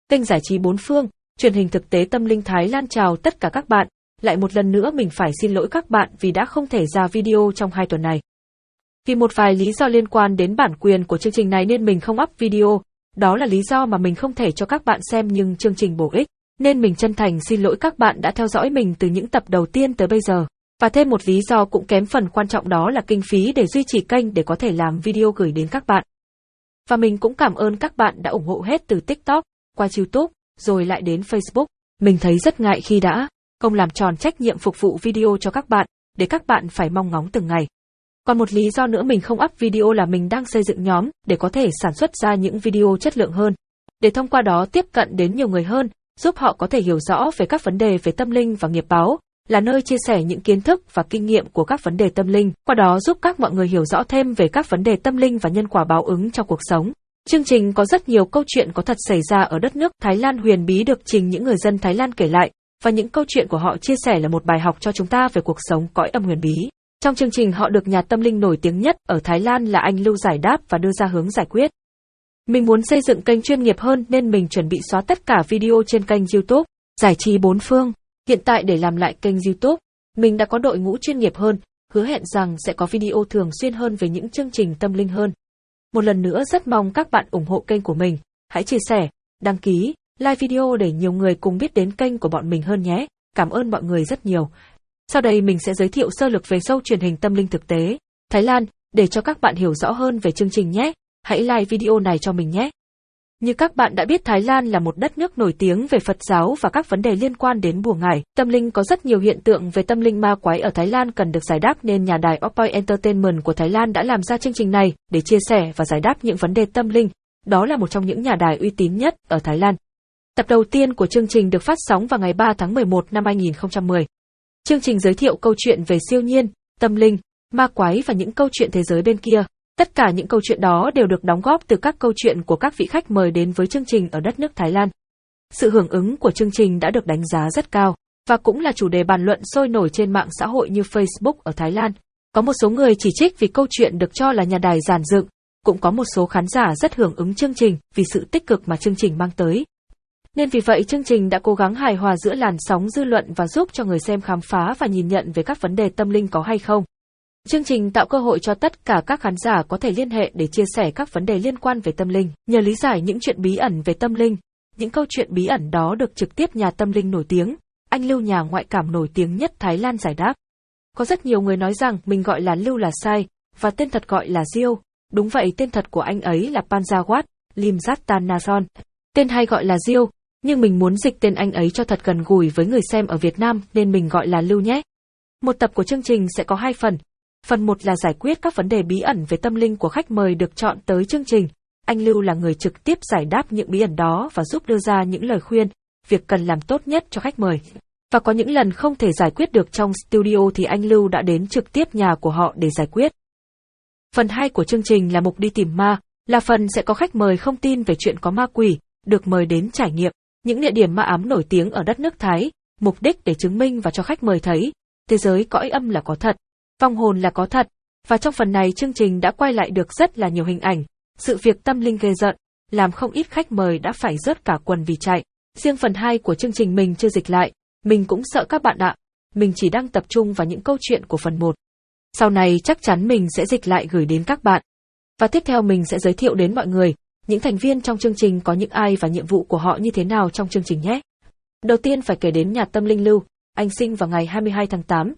Kênh giải trí bốn phương, truyền hình thực tế tâm linh Thái Lan chào tất cả các bạn. Lại một lần nữa mình phải xin lỗi các bạn vì đã không thể ra video trong 2 tuần này. Vì một vài lý do liên quan đến bản quyền của chương trình này nên mình không up video. Đó là lý do mà mình không thể cho các bạn xem nhưng chương trình bổ ích. Nên mình chân thành xin lỗi các bạn đã theo dõi mình từ những tập đầu tiên tới bây giờ. Và thêm một lý do cũng kém phần quan trọng đó là kinh phí để duy trì kênh để có thể làm video gửi đến các bạn. Và mình cũng cảm ơn các bạn đã ủng hộ hết từ TikTok, qua YouTube, rồi lại đến Facebook. Mình thấy rất ngại khi đã không làm tròn trách nhiệm phục vụ video cho các bạn, để các bạn phải mong ngóng từng ngày. Còn một lý do nữa mình không up video là mình đang xây dựng nhóm để có thể sản xuất ra những video chất lượng hơn, để thông qua đó tiếp cận đến nhiều người hơn, giúp họ có thể hiểu rõ về các vấn đề về tâm linh và nghiệp báo, là nơi chia sẻ những kiến thức và kinh nghiệm của các vấn đề tâm linh, qua đó giúp các mọi người hiểu rõ thêm về các vấn đề tâm linh và nhân quả báo ứng trong cuộc sống. Chương trình có rất nhiều câu chuyện có thật xảy ra ở đất nước Thái Lan huyền bí được những người dân Thái Lan kể lại, và những câu chuyện của họ chia sẻ là một bài học cho chúng ta về cuộc sống cõi âm huyền bí. Trong chương trình họ được nhà tâm linh nổi tiếng nhất ở Thái Lan là anh Lưu giải đáp và đưa ra hướng giải quyết. Mình muốn xây dựng kênh chuyên nghiệp hơn nên mình chuẩn bị xóa tất cả video trên kênh YouTube, giải trí bốn phương. Hiện tại để làm lại kênh YouTube, mình đã có đội ngũ chuyên nghiệp hơn, hứa hẹn rằng sẽ có video thường xuyên hơn về những chương trình tâm linh hơn. Một lần nữa rất mong các bạn ủng hộ kênh của mình, hãy chia sẻ, đăng ký, like video để nhiều người cùng biết đến kênh của bọn mình hơn nhé. Cảm ơn mọi người rất nhiều. Sau đây mình sẽ giới thiệu sơ lược về show truyền hình tâm linh thực tế Thái Lan để cho các bạn hiểu rõ hơn về chương trình nhé. Hãy like video này cho mình nhé. Như các bạn đã biết, Thái Lan là một đất nước nổi tiếng về Phật giáo và các vấn đề liên quan đến bùa ngải. Tâm linh có rất nhiều hiện tượng về tâm linh ma quái ở Thái Lan cần được giải đáp nên nhà đài Opoi Entertainment của Thái Lan đã làm ra chương trình này để chia sẻ và giải đáp những vấn đề tâm linh. Đó là một trong những nhà đài uy tín nhất ở Thái Lan. Tập đầu tiên của chương trình được phát sóng vào ngày 3 tháng 11 năm 2010. Chương trình giới thiệu câu chuyện về siêu nhiên, tâm linh, ma quái và những câu chuyện thế giới bên kia. Tất cả những câu chuyện đó đều được đóng góp từ các câu chuyện của các vị khách mời đến với chương trình ở đất nước Thái Lan. Sự hưởng ứng của chương trình đã được đánh giá rất cao, và cũng là chủ đề bàn luận sôi nổi trên mạng xã hội như Facebook ở Thái Lan. Có một số người chỉ trích vì câu chuyện được cho là nhà đài giản dựng, cũng có một số khán giả rất hưởng ứng chương trình vì sự tích cực mà chương trình mang tới. Nên vì vậy chương trình đã cố gắng hài hòa giữa làn sóng dư luận và giúp cho người xem khám phá và nhìn nhận về các vấn đề tâm linh có hay không. Chương trình tạo cơ hội cho tất cả các khán giả có thể liên hệ để chia sẻ các vấn đề liên quan về tâm linh, nhờ lý giải những chuyện bí ẩn về tâm linh. Những câu chuyện bí ẩn đó được trực tiếp nhà tâm linh nổi tiếng, anh Lưu nhà ngoại cảm nổi tiếng nhất Thái Lan giải đáp. Có rất nhiều người nói rằng mình gọi là Lưu là sai, và tên thật gọi là Diêu. Đúng vậy, tên thật của anh ấy là Panjawat Limjatanason. Tên hay gọi là Diêu, nhưng mình muốn dịch tên anh ấy cho thật gần gũi với người xem ở Việt Nam nên mình gọi là Lưu nhé. Một tập của chương trình sẽ có 2 phần. Phần 1 là giải quyết các vấn đề bí ẩn về tâm linh của khách mời được chọn tới chương trình. Anh Lưu là người trực tiếp giải đáp những bí ẩn đó và giúp đưa ra những lời khuyên, việc cần làm tốt nhất cho khách mời. Và có những lần không thể giải quyết được trong studio thì anh Lưu đã đến trực tiếp nhà của họ để giải quyết. Phần 2 của chương trình là mục đi tìm ma, là phần sẽ có khách mời không tin về chuyện có ma quỷ, được mời đến trải nghiệm những địa điểm ma ám nổi tiếng ở đất nước Thái, mục đích để chứng minh và cho khách mời thấy thế giới cõi âm là có thật, vong hồn là có thật, và trong phần này chương trình đã quay lại được rất là nhiều hình ảnh, sự việc tâm linh ghê rợn, làm không ít khách mời đã phải rớt cả quần vì chạy. Riêng phần 2 của chương trình mình chưa dịch lại, mình cũng sợ các bạn ạ, mình chỉ đang tập trung vào những câu chuyện của phần 1. Sau này chắc chắn mình sẽ dịch lại gửi đến các bạn. Và tiếp theo mình sẽ giới thiệu đến mọi người, những thành viên trong chương trình có những ai và nhiệm vụ của họ như thế nào trong chương trình nhé. Đầu tiên phải kể đến nhà tâm linh Lưu, anh sinh vào ngày 22 tháng 8,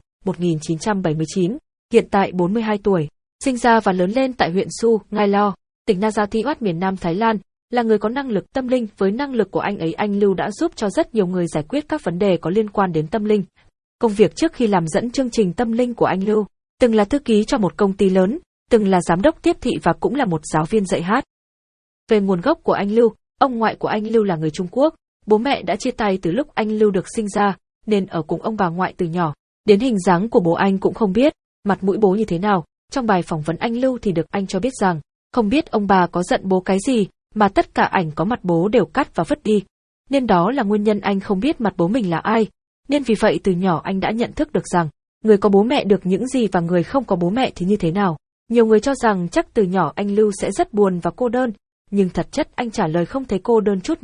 1979, hiện tại 42 tuổi, sinh ra và lớn lên tại huyện Su, Ngai Lo, tỉnh Narathiwat miền Nam Thái Lan, là người có năng lực tâm linh. Với năng lực của anh ấy, anh Lưu đã giúp cho rất nhiều người giải quyết các vấn đề có liên quan đến tâm linh. Công việc trước khi làm dẫn chương trình tâm linh của anh Lưu, từng là thư ký cho một công ty lớn, từng là giám đốc tiếp thị và cũng là một giáo viên dạy hát. Về nguồn gốc của anh Lưu, ông ngoại của anh Lưu là người Trung Quốc, bố mẹ đã chia tay từ lúc anh Lưu được sinh ra, nên ở cùng ông bà ngoại từ nhỏ. Đến hình dáng của bố anh cũng không biết, mặt mũi bố như thế nào. Trong bài phỏng vấn anh Lưu thì được anh cho biết rằng, không biết ông bà có giận bố cái gì, mà tất cả ảnh có mặt bố đều cắt và vứt đi. Nên đó là nguyên nhân anh không biết mặt bố mình là ai. Nên vì vậy từ nhỏ anh đã nhận thức được rằng, người có bố mẹ được những gì và người không có bố mẹ thì như thế nào. Nhiều người cho rằng chắc từ nhỏ anh Lưu sẽ rất buồn và cô đơn, nhưng thật chất anh trả lời không thấy cô đơn chút nào,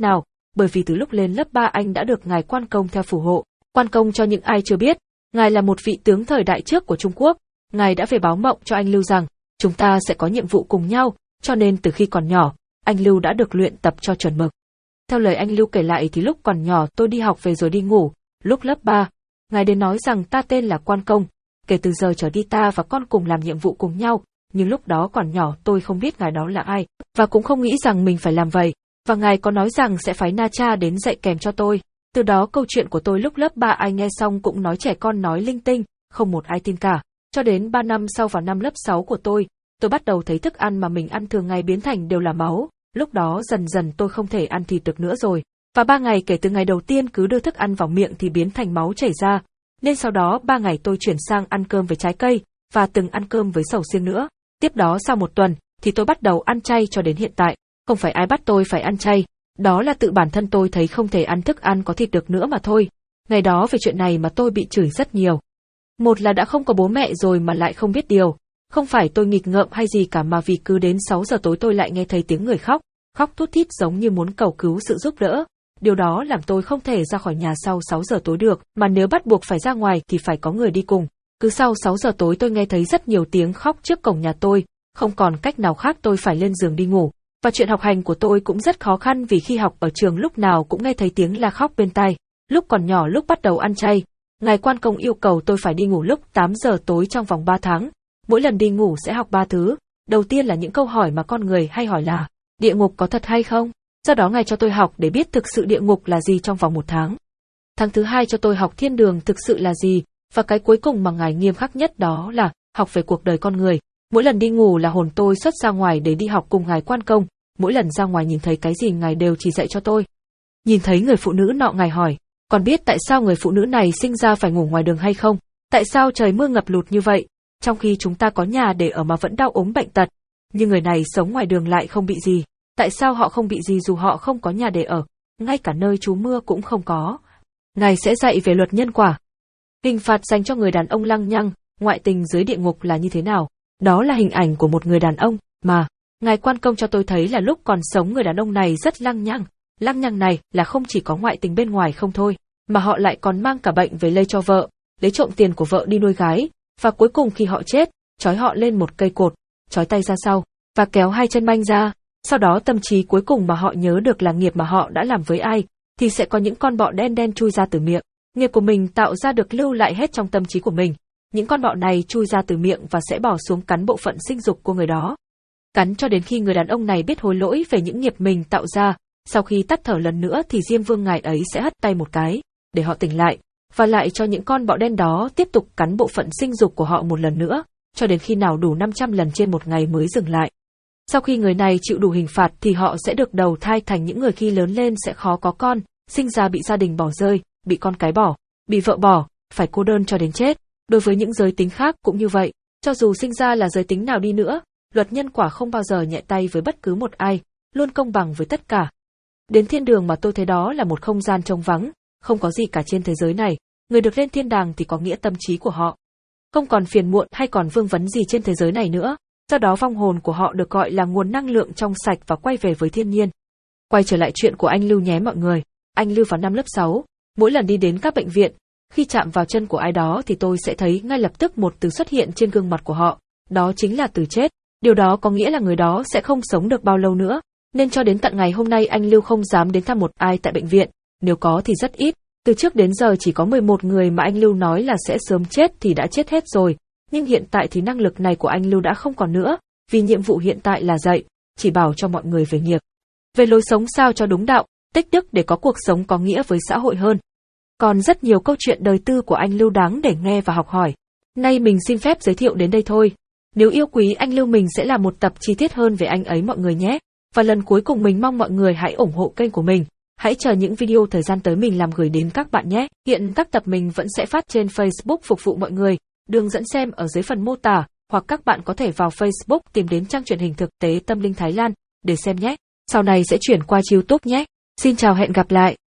bởi vì từ lúc lên lớp 3 anh đã được ngài quan công theo phù hộ. Quan công cho những ai chưa biết, ngài là một vị tướng thời đại trước của Trung Quốc. Ngài đã về báo mộng cho anh Lưu rằng, chúng ta sẽ có nhiệm vụ cùng nhau, cho nên từ khi còn nhỏ, anh Lưu đã được luyện tập cho chuẩn mực. Theo lời anh Lưu kể lại thì lúc còn nhỏ tôi đi học về rồi đi ngủ, lúc lớp 3, ngài đến nói rằng ta tên là Quan Công, kể từ giờ trở đi ta và con cùng làm nhiệm vụ cùng nhau, nhưng lúc đó còn nhỏ tôi không biết ngài đó là ai, và cũng không nghĩ rằng mình phải làm vậy, và ngài có nói rằng sẽ phái Na Cha đến dạy kèm cho tôi. Từ đó câu chuyện của tôi lúc lớp 3 ai nghe xong cũng nói trẻ con nói linh tinh, không một ai tin cả. Cho đến 3 năm sau vào năm lớp 6 của tôi bắt đầu thấy thức ăn mà mình ăn thường ngày biến thành đều là máu, lúc đó dần dần tôi không thể ăn thịt được nữa rồi. Và 3 ngày kể từ ngày đầu tiên cứ đưa thức ăn vào miệng thì biến thành máu chảy ra, nên sau đó 3 ngày tôi chuyển sang ăn cơm với trái cây, và từng ăn cơm với sầu riêng nữa. Tiếp đó sau 1 tuần, thì tôi bắt đầu ăn chay cho đến hiện tại. Không phải ai bắt tôi phải ăn chay, đó là tự bản thân tôi thấy không thể ăn thức ăn có thịt được nữa mà thôi. Ngày đó về chuyện này mà tôi bị chửi rất nhiều. Một là đã không có bố mẹ rồi mà lại không biết điều. Không phải tôi nghịch ngợm hay gì cả mà vì cứ đến 6 giờ tối tôi lại nghe thấy tiếng người khóc, khóc thút thít giống như muốn cầu cứu sự giúp đỡ. Điều đó làm tôi không thể ra khỏi nhà sau 6 giờ tối được, mà nếu bắt buộc phải ra ngoài thì phải có người đi cùng. Cứ sau 6 giờ tối tôi nghe thấy rất nhiều tiếng khóc trước cổng nhà tôi, không còn cách nào khác tôi phải lên giường đi ngủ. Và chuyện học hành của tôi cũng rất khó khăn vì khi học ở trường lúc nào cũng nghe thấy tiếng la khóc bên tai. Lúc còn nhỏ lúc bắt đầu ăn chay, ngài quan công yêu cầu tôi phải đi ngủ lúc 8 giờ tối trong vòng 3 tháng. Mỗi lần đi ngủ sẽ học 3 thứ. Đầu tiên là những câu hỏi mà con người hay hỏi là, địa ngục có thật hay không? Sau đó ngài cho tôi học để biết thực sự địa ngục là gì trong vòng 1 tháng. Tháng thứ 2 cho tôi học thiên đường thực sự là gì, và cái cuối cùng mà ngài nghiêm khắc nhất đó là học về cuộc đời con người. Mỗi lần đi ngủ là hồn tôi xuất ra ngoài để đi học cùng ngài quan công, mỗi lần ra ngoài nhìn thấy cái gì ngài đều chỉ dạy cho tôi. Nhìn thấy người phụ nữ nọ ngài hỏi, còn biết tại sao người phụ nữ này sinh ra phải ngủ ngoài đường hay không? Tại sao trời mưa ngập lụt như vậy, trong khi chúng ta có nhà để ở mà vẫn đau ốm bệnh tật, nhưng người này sống ngoài đường lại không bị gì? Tại sao họ không bị gì dù họ không có nhà để ở, ngay cả nơi trú mưa cũng không có? Ngài sẽ dạy về luật nhân quả. Hình phạt dành cho người đàn ông lăng nhăng, ngoại tình dưới địa ngục là như thế nào? Đó là hình ảnh của một người đàn ông mà ngài quan công cho tôi thấy là lúc còn sống người đàn ông này rất lăng nhăng. Lăng nhăng này là không chỉ có ngoại tình bên ngoài không thôi, mà họ lại còn mang cả bệnh về lây cho vợ, lấy trộm tiền của vợ đi nuôi gái, và cuối cùng khi họ chết, trói họ lên một cây cột, trói tay ra sau, và kéo 2 chân manh ra. Sau đó tâm trí cuối cùng mà họ nhớ được là nghiệp mà họ đã làm với ai, thì sẽ có những con bọ đen đen chui ra từ miệng. Nghiệp của mình tạo ra được lưu lại hết trong tâm trí của mình. Những con bọ này chui ra từ miệng và sẽ bỏ xuống cắn bộ phận sinh dục của người đó. Cắn cho đến khi người đàn ông này biết hối lỗi về những nghiệp mình tạo ra. Sau khi tắt thở lần nữa thì Diêm Vương ngài ấy sẽ hất tay một cái, để họ tỉnh lại, và lại cho những con bọ đen đó tiếp tục cắn bộ phận sinh dục của họ một lần nữa, cho đến khi nào đủ 500 lần trên một ngày mới dừng lại. Sau khi người này chịu đủ hình phạt thì họ sẽ được đầu thai thành những người khi lớn lên sẽ khó có con, sinh ra bị gia đình bỏ rơi, bị con cái bỏ, bị vợ bỏ, phải cô đơn cho đến chết. Đối với những giới tính khác cũng như vậy, cho dù sinh ra là giới tính nào đi nữa, luật nhân quả không bao giờ nhẹ tay với bất cứ một ai, luôn công bằng với tất cả. Đến thiên đường mà tôi thấy đó là một không gian trống vắng, không có gì cả trên thế giới này, người được lên thiên đàng thì có nghĩa tâm trí của họ không còn phiền muộn hay còn vương vấn gì trên thế giới này nữa, do đó vong hồn của họ được gọi là nguồn năng lượng trong sạch và quay về với thiên nhiên. Quay trở lại chuyện của anh Lưu nhé mọi người. Anh Lưu vào năm lớp 6, mỗi lần đi đến các bệnh viện, khi chạm vào chân của ai đó thì tôi sẽ thấy ngay lập tức một từ xuất hiện trên gương mặt của họ, đó chính là từ chết. Điều đó có nghĩa là người đó sẽ không sống được bao lâu nữa, nên cho đến tận ngày hôm nay anh Lưu không dám đến thăm một ai tại bệnh viện, nếu có thì rất ít. Từ trước đến giờ chỉ có 11 người mà anh Lưu nói là sẽ sớm chết thì đã chết hết rồi, nhưng hiện tại thì năng lực này của anh Lưu đã không còn nữa, vì nhiệm vụ hiện tại là dạy, chỉ bảo cho mọi người về nghiệp, về lối sống sao cho đúng đạo, tích đức để có cuộc sống có nghĩa với xã hội hơn. Còn rất nhiều câu chuyện đời tư của anh Lưu đáng để nghe và học hỏi. Nay mình xin phép giới thiệu đến đây thôi. Nếu yêu quý anh Lưu mình sẽ làm một tập chi tiết hơn về anh ấy mọi người nhé. Và lần cuối cùng mình mong mọi người hãy ủng hộ kênh của mình. Hãy chờ những video thời gian tới mình làm gửi đến các bạn nhé. Hiện các tập mình vẫn sẽ phát trên Facebook phục vụ mọi người. Đường dẫn xem ở dưới phần mô tả, hoặc các bạn có thể vào Facebook tìm đến trang truyền hình thực tế Tâm Linh Thái Lan để xem nhé. Sau này sẽ chuyển qua YouTube nhé. Xin chào hẹn gặp lại.